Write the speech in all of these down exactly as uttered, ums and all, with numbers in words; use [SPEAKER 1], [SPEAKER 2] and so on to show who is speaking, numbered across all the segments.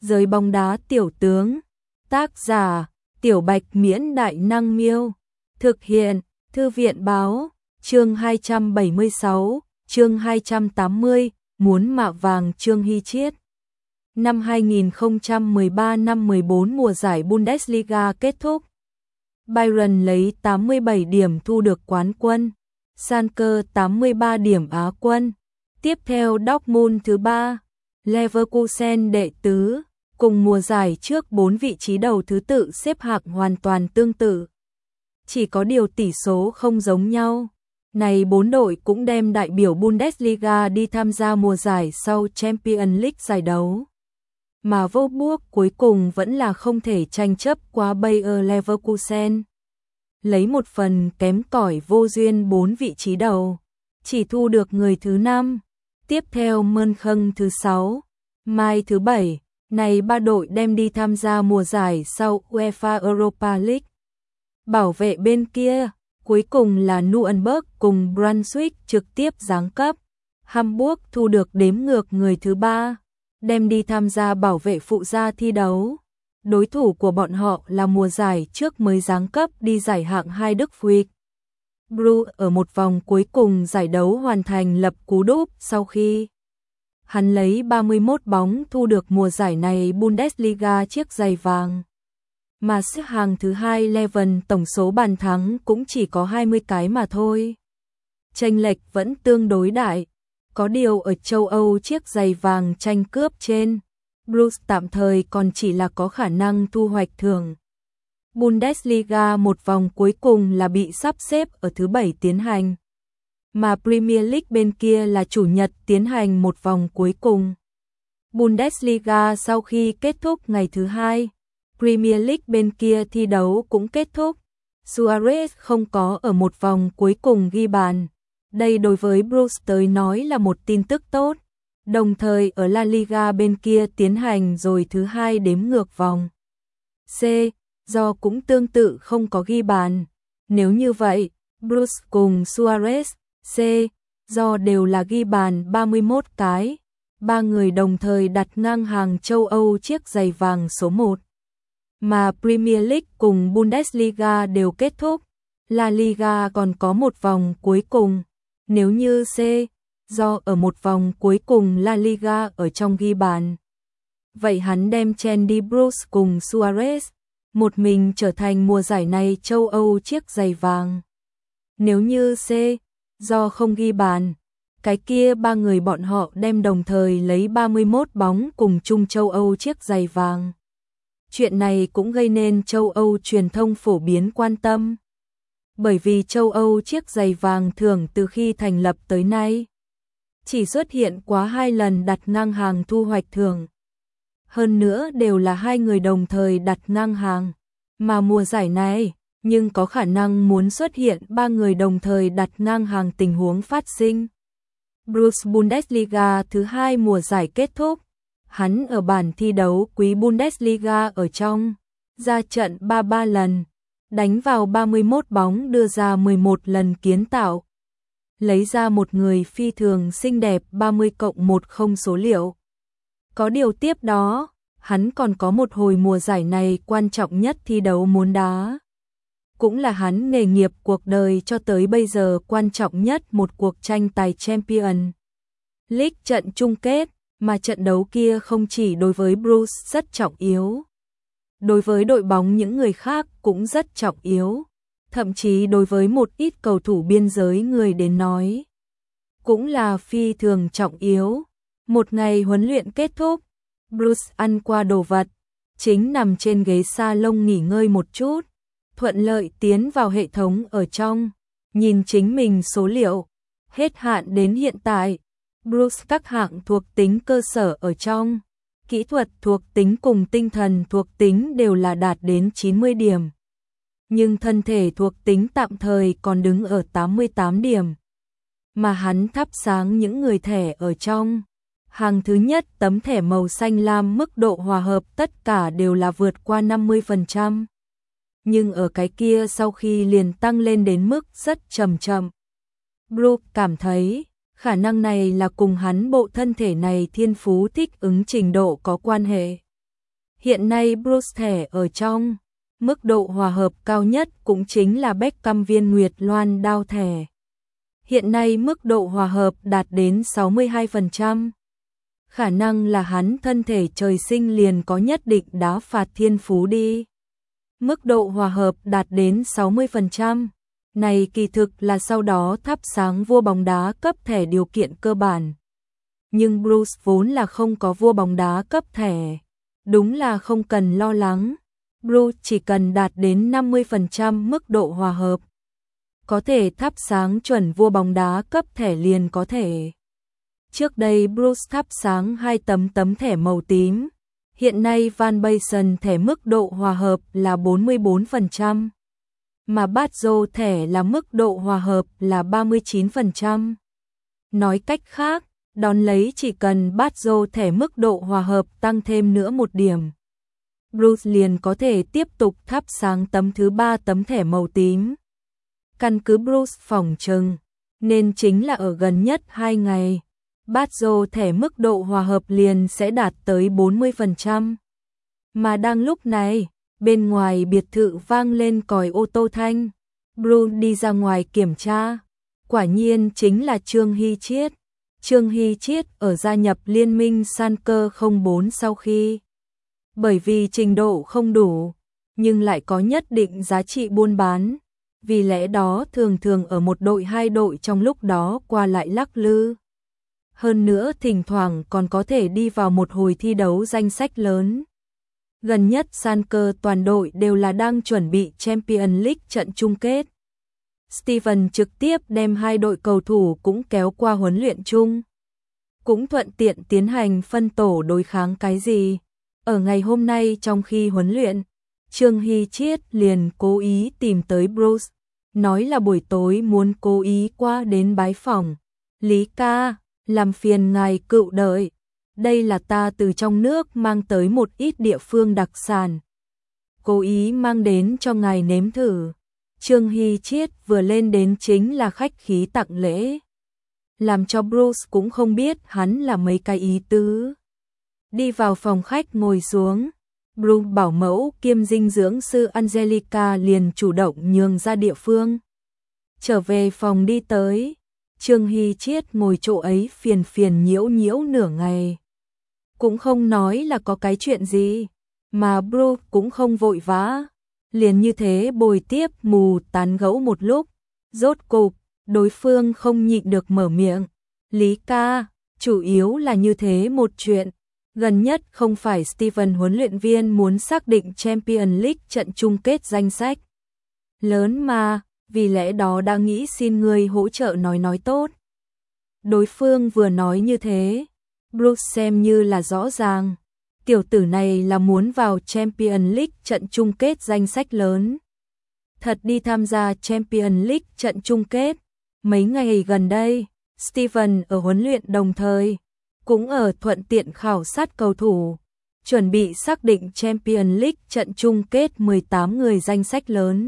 [SPEAKER 1] Giới bóng đá tiểu tướng. Tác giả: Tiểu Bạch Miễn Đại Năng Miêu. Thực hiện: Thư viện Báo. Chương hai trăm bảy mươi sáu, chương hai trăm tám mươi, muốn mạ vàng Trương Hy Chiết. Năm hai nghìn không trăm mười ba năm mười bốn mùa giải Bundesliga kết thúc. Bayern lấy tám mươi bảy điểm thu được quán quân, Schalke tám mươi ba điểm Á quân. Tiếp theo Dortmund thứ ba, Leverkusen đệ tứ, cùng mùa giải trước bốn vị trí đầu thứ tự xếp hạng hoàn toàn tương tự. Chỉ có điều tỷ số không giống nhau. Này bốn đội cũng đem đại biểu Bundesliga đi tham gia mùa giải sau Champions League giải đấu. Mà Wolfsburg cuối cùng vẫn là không thể tranh chấp qua Bayer Leverkusen. Lấy một phần kém cỏi vô duyên bốn vị trí đầu, chỉ thu được người thứ năm. Tiếp theo Mönchen thứ sáu, Mai thứ bảy. Này ba đội đem đi tham gia mùa giải sau UEFA Europa League. Bảo vệ bên kia, cuối cùng là Nuremberg cùng Brunswick trực tiếp giáng cấp. Hamburg thu được đếm ngược người thứ ba, đem đi tham gia bảo vệ phụ gia thi đấu. Đối thủ của bọn họ là mùa giải trước mới giáng cấp đi giải hạng hai Đức Phuyc. Bru ở một vòng cuối cùng giải đấu hoàn thành lập cú đúp sau khi hắn lấy ba mươi mốt bóng thu được mùa giải này Bundesliga chiếc giày vàng. Mà xếp hàng thứ hai Leven tổng số bàn thắng cũng chỉ có hai mươi cái mà thôi. Chênh lệch vẫn tương đối đại. Có điều ở châu Âu chiếc giày vàng tranh cướp trên, Blues tạm thời còn chỉ là có khả năng thu hoạch thưởng. Bundesliga một vòng cuối cùng là bị sắp xếp ở thứ bảy tiến hành. Mà Premier League bên kia là chủ nhật tiến hành một vòng cuối cùng. Bundesliga sau khi kết thúc ngày thứ hai, Premier League bên kia thi đấu cũng kết thúc. Suarez không có ở một vòng cuối cùng ghi bàn. Đây đối với Bruce tới nói là một tin tức tốt. Đồng thời ở La Liga bên kia tiến hành rồi thứ hai đếm ngược vòng. C, do cũng tương tự không có ghi bàn. Nếu như vậy, Bruce cùng Suarez, C, do đều là ghi bàn ba mươi mốt cái. Ba người đồng thời đặt ngang hàng châu Âu chiếc giày vàng số một. Mà Premier League cùng Bundesliga đều kết thúc. La Liga còn có một vòng cuối cùng. Nếu như C, do ở một vòng cuối cùng La Liga ở trong ghi bàn. Vậy hắn đem chen đi Bruce cùng Suarez, một mình trở thành mùa giải này châu Âu chiếc giày vàng. Nếu như C, do không ghi bàn, cái kia ba người bọn họ đem đồng thời lấy ba mươi mốt bóng cùng chung châu Âu chiếc giày vàng. Chuyện này cũng gây nên châu Âu truyền thông phổ biến quan tâm. Bởi vì châu Âu chiếc giày vàng thưởng từ khi thành lập tới nay chỉ xuất hiện quá hai lần đặt ngang hàng thu hoạch thưởng. Hơn nữa đều là hai người đồng thời đặt ngang hàng. Mà mùa giải này, nhưng có khả năng muốn xuất hiện ba người đồng thời đặt ngang hàng tình huống phát sinh. Bruce Bundesliga thứ hai mùa giải kết thúc. Hắn ở bảng thi đấu quý Bundesliga ở trong, ra trận ba mươi ba lần, đánh vào ba mươi mốt bóng đưa ra mười một lần kiến tạo. Lấy ra một người phi thường xinh đẹp ba mươi cộng một không số liệu. Có điều tiếp đó, hắn còn có một hồi mùa giải này quan trọng nhất thi đấu muốn đá. Cũng là hắn nghề nghiệp cuộc đời cho tới bây giờ quan trọng nhất một cuộc tranh tài Champions League trận chung kết, mà trận đấu kia không chỉ đối với Bruce rất trọng yếu. Đối với đội bóng những người khác cũng rất trọng yếu. Thậm chí đối với một ít cầu thủ biên giới người đến nói, cũng là phi thường trọng yếu. Một ngày huấn luyện kết thúc, Bruce ăn qua đồ vật, chính nằm trên ghế salon nghỉ ngơi một chút, thuận lợi tiến vào hệ thống ở trong, nhìn chính mình số liệu, hết hạn đến hiện tại, Bruce các hạng thuộc tính cơ sở ở trong, kỹ thuật thuộc tính cùng tinh thần thuộc tính đều là đạt đến chín mươi điểm. Nhưng thân thể thuộc tính tạm thời còn đứng ở tám mươi tám điểm. Mà hắn thắp sáng những người thẻ ở trong. Hàng thứ nhất tấm thẻ màu xanh lam mức độ hòa hợp tất cả đều là vượt qua năm mươi phần trăm. Nhưng ở cái kia sau khi liền tăng lên đến mức rất chậm chậm. Brooke cảm thấy khả năng này là cùng hắn bộ thân thể này thiên phú thích ứng trình độ có quan hệ. Hiện nay Bruce thẻ ở trong mức độ hòa hợp cao nhất cũng chính là Beckham viên Nguyệt Loan đao thẻ. Hiện nay mức độ hòa hợp đạt đến sáu mươi hai phần trăm. Khả năng là hắn thân thể trời sinh liền có nhất định đá phạt thiên phú đi. Mức độ hòa hợp đạt đến sáu mươi phần trăm. Này kỳ thực là sau đó thắp sáng vua bóng đá cấp thẻ điều kiện cơ bản. Nhưng Bruce vốn là không có vua bóng đá cấp thẻ. Đúng là không cần lo lắng. Bruce chỉ cần đạt đến năm mươi phần trăm mức độ hòa hợp. Có thể thắp sáng chuẩn vua bóng đá cấp thẻ liền có thể. Trước đây Bruce thắp sáng hai tấm tấm thẻ màu tím. Hiện nay Van Basten thẻ mức độ hòa hợp là bốn mươi bốn phần trăm. Mà Baggio thẻ là mức độ hòa hợp là ba mươi chín phần trăm. Nói cách khác, đón lấy chỉ cần Baggio thẻ mức độ hòa hợp tăng thêm nữa một điểm. Bruce liền có thể tiếp tục thắp sáng tấm thứ ba tấm thẻ màu tím. Căn cứ Bruce phỏng chừng, nên chính là ở gần nhất hai ngày, Baggio thẻ mức độ hòa hợp liền sẽ đạt tới bốn mươi phần trăm. Mà đang lúc này, bên ngoài biệt thự vang lên còi ô tô thanh. Bruce đi ra ngoài kiểm tra. Quả nhiên chính là Trương Hy Chiết. Trương Hy Chiết ở gia nhập liên minh Sanker không bốn sau khi. Bởi vì trình độ không đủ, nhưng lại có nhất định giá trị buôn bán. Vì lẽ đó thường thường ở một đội hai đội trong lúc đó qua lại lắc lư. Hơn nữa thỉnh thoảng còn có thể đi vào một hồi thi đấu danh sách lớn. Gần nhất Sanker toàn đội đều là đang chuẩn bị Champions League trận chung kết. Steven trực tiếp đem hai đội cầu thủ cũng kéo qua huấn luyện chung. Cũng thuận tiện tiến hành phân tổ đối kháng cái gì. Ở ngày hôm nay trong khi huấn luyện, Trương Hy Chiết liền cố ý tìm tới Bruce, nói là buổi tối muốn cố ý qua đến bái phỏng. Lý ca, làm phiền ngài cựu đợi. Đây là ta từ trong nước mang tới một ít địa phương đặc sản. Cố ý mang đến cho ngài nếm thử. Trương Hy Chiết vừa lên đến chính là khách khí tặng lễ. Làm cho Bruce cũng không biết hắn là mấy cái ý tứ. Đi vào phòng khách ngồi xuống. Bruce bảo mẫu kiêm dinh dưỡng sư Angelica liền chủ động nhường ra địa phương. Trở về phòng đi tới. Trương Hy Chiết ngồi chỗ ấy phiền phiền nhiễu nhiễu nửa ngày. Cũng không nói là có cái chuyện gì. Mà Bruce cũng không vội vã. Liền như thế bồi tiếp mù tán gẫu một lúc. Rốt cục, đối phương không nhịn được mở miệng. Lý ca, chủ yếu là như thế một chuyện. Gần nhất không phải Steven huấn luyện viên muốn xác định Champions League trận chung kết danh sách lớn mà, vì lẽ đó đã nghĩ xin người hỗ trợ nói nói tốt. Đối phương vừa nói như thế, Bruce xem như là rõ ràng. Tiểu tử này là muốn vào Champions League trận chung kết danh sách lớn. Thật đi tham gia Champions League trận chung kết. Mấy ngày gần đây, Steven ở huấn luyện đồng thời, cũng ở thuận tiện khảo sát cầu thủ, chuẩn bị xác định Champions League trận chung kết mười tám người danh sách lớn.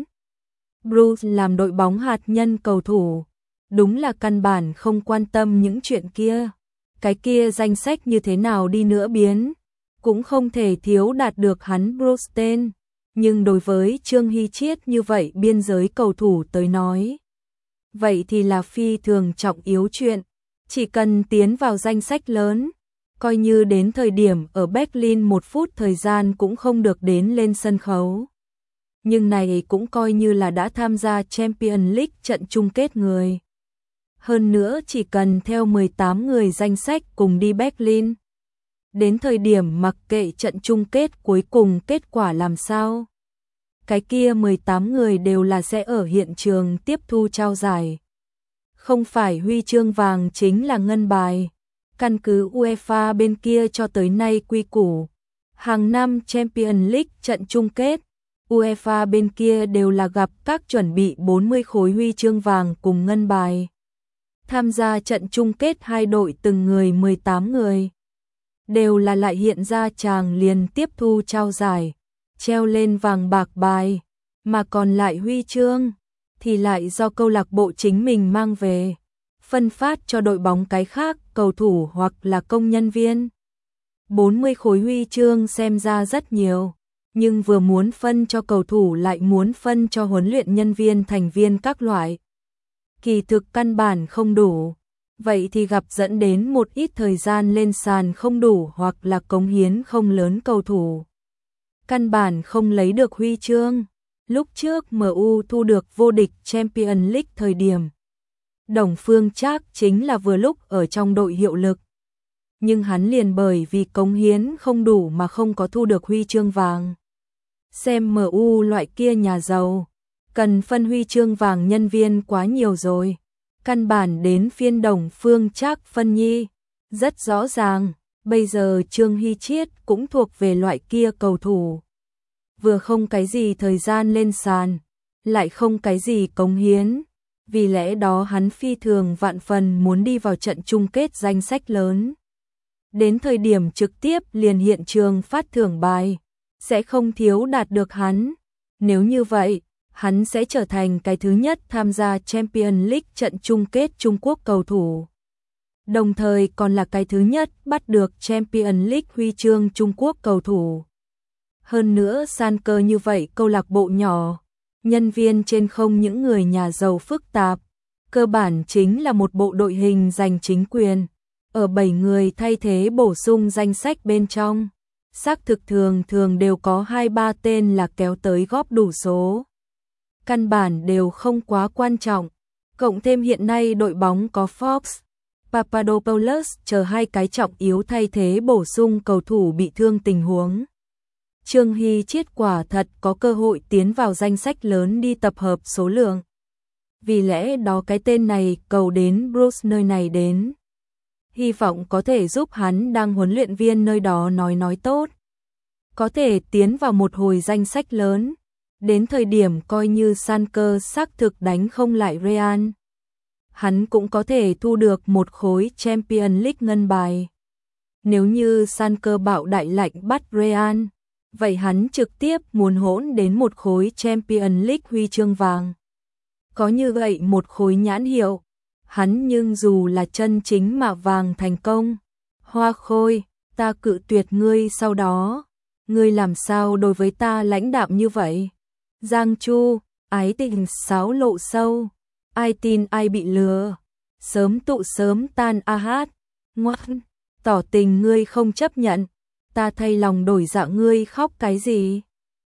[SPEAKER 1] Bruce làm đội bóng hạt nhân cầu thủ, đúng là căn bản không quan tâm những chuyện kia. Cái kia danh sách như thế nào đi nữa biến, cũng không thể thiếu đạt được hắn Bruce tên. Nhưng đối với Trương Hy Chiết như vậy biên giới cầu thủ tới nói, vậy thì là phi thường trọng yếu chuyện. Chỉ cần tiến vào danh sách lớn, coi như đến thời điểm ở Berlin một phút thời gian cũng không được đến lên sân khấu. Nhưng này cũng coi như là đã tham gia Champions League trận chung kết người. Hơn nữa chỉ cần theo mười tám người danh sách cùng đi Berlin. Đến thời điểm mặc kệ trận chung kết cuối cùng kết quả làm sao. Cái kia mười tám người đều là sẽ ở hiện trường tiếp thu trao giải. Không phải huy chương vàng chính là ngân bài. Căn cứ UEFA bên kia cho tới nay quy củ. Hàng năm Champions League trận chung kết, UEFA bên kia đều là gặp các chuẩn bị bốn mươi khối huy chương vàng cùng ngân bài. Tham gia trận chung kết hai đội từng người mười tám người. Đều là lại hiện ra chàng liền tiếp thu trao giải, treo lên vàng bạc bài, mà còn lại huy chương thì lại do câu lạc bộ chính mình mang về, phân phát cho đội bóng cái khác, cầu thủ hoặc là công nhân viên. bốn mươi khối huy chương xem ra rất nhiều, nhưng vừa muốn phân cho cầu thủ lại muốn phân cho huấn luyện nhân viên thành viên các loại. Kỳ thực căn bản không đủ, vậy thì gặp dẫn đến một ít thời gian lên sàn không đủ hoặc là cống hiến không lớn cầu thủ. Căn bản không lấy được huy chương. Lúc trước em u thu được vô địch Champions League thời điểm Đồng Phương Trác chính là vừa lúc ở trong đội hiệu lực. Nhưng hắn liền bởi vì cống hiến không đủ mà không có thu được huy chương vàng. Xem em u loại kia nhà giàu, cần phân huy chương vàng nhân viên quá nhiều rồi. Căn bản đến phiên Đồng Phương Trác phân nhi. Rất rõ ràng, bây giờ Trương Hy Chiết cũng thuộc về loại kia cầu thủ. Vừa không cái gì thời gian lên sàn, lại không cái gì cống hiến. Vì lẽ đó hắn phi thường vạn phần muốn đi vào trận chung kết danh sách lớn. Đến thời điểm trực tiếp liền hiện trường phát thưởng bài, sẽ không thiếu đạt được hắn. Nếu như vậy, hắn sẽ trở thành cái thứ nhất tham gia Champions League trận chung kết Trung Quốc cầu thủ. Đồng thời còn là cái thứ nhất bắt được Champions League huy chương Trung Quốc cầu thủ. Hơn nữa san cơ như vậy câu lạc bộ nhỏ, nhân viên trên không những người nhà giàu phức tạp, cơ bản chính là một bộ đội hình giành chính quyền. Ở bảy người thay thế bổ sung danh sách bên trong, xác thực thường thường đều có hai ba tên là kéo tới góp đủ số. Căn bản đều không quá quan trọng, cộng thêm hiện nay đội bóng có Fox, Papadopoulos chờ hai cái trọng yếu thay thế bổ sung cầu thủ bị thương tình huống. Trương Hy Chiết quả thật có cơ hội tiến vào danh sách lớn đi tập hợp số lượng. Vì lẽ đó cái tên này cầu đến Bruce nơi này đến. Hy vọng có thể giúp hắn đang huấn luyện viên nơi đó nói nói tốt. Có thể tiến vào một hồi danh sách lớn. Đến thời điểm coi như san cơ xác thực đánh không lại Real. Hắn cũng có thể thu được một khối Champions League ngân bài. Nếu như san cơ bạo đại lạnh bắt Real, vậy hắn trực tiếp muốn hỗn đến một khối Champions League huy chương vàng. Có như vậy một khối nhãn hiệu, hắn nhưng dù là chân chính mà vàng thành công. Hoa Khôi, ta cự tuyệt ngươi sau đó. Ngươi làm sao đối với ta lãnh đạm như vậy? Giang Chu, ái tình sáo lộ sâu. Ai tin ai bị lừa. Sớm tụ sớm tan a hát. Ngoan, tỏ tình ngươi không chấp nhận. Ta thay lòng đổi dạ ngươi khóc cái gì?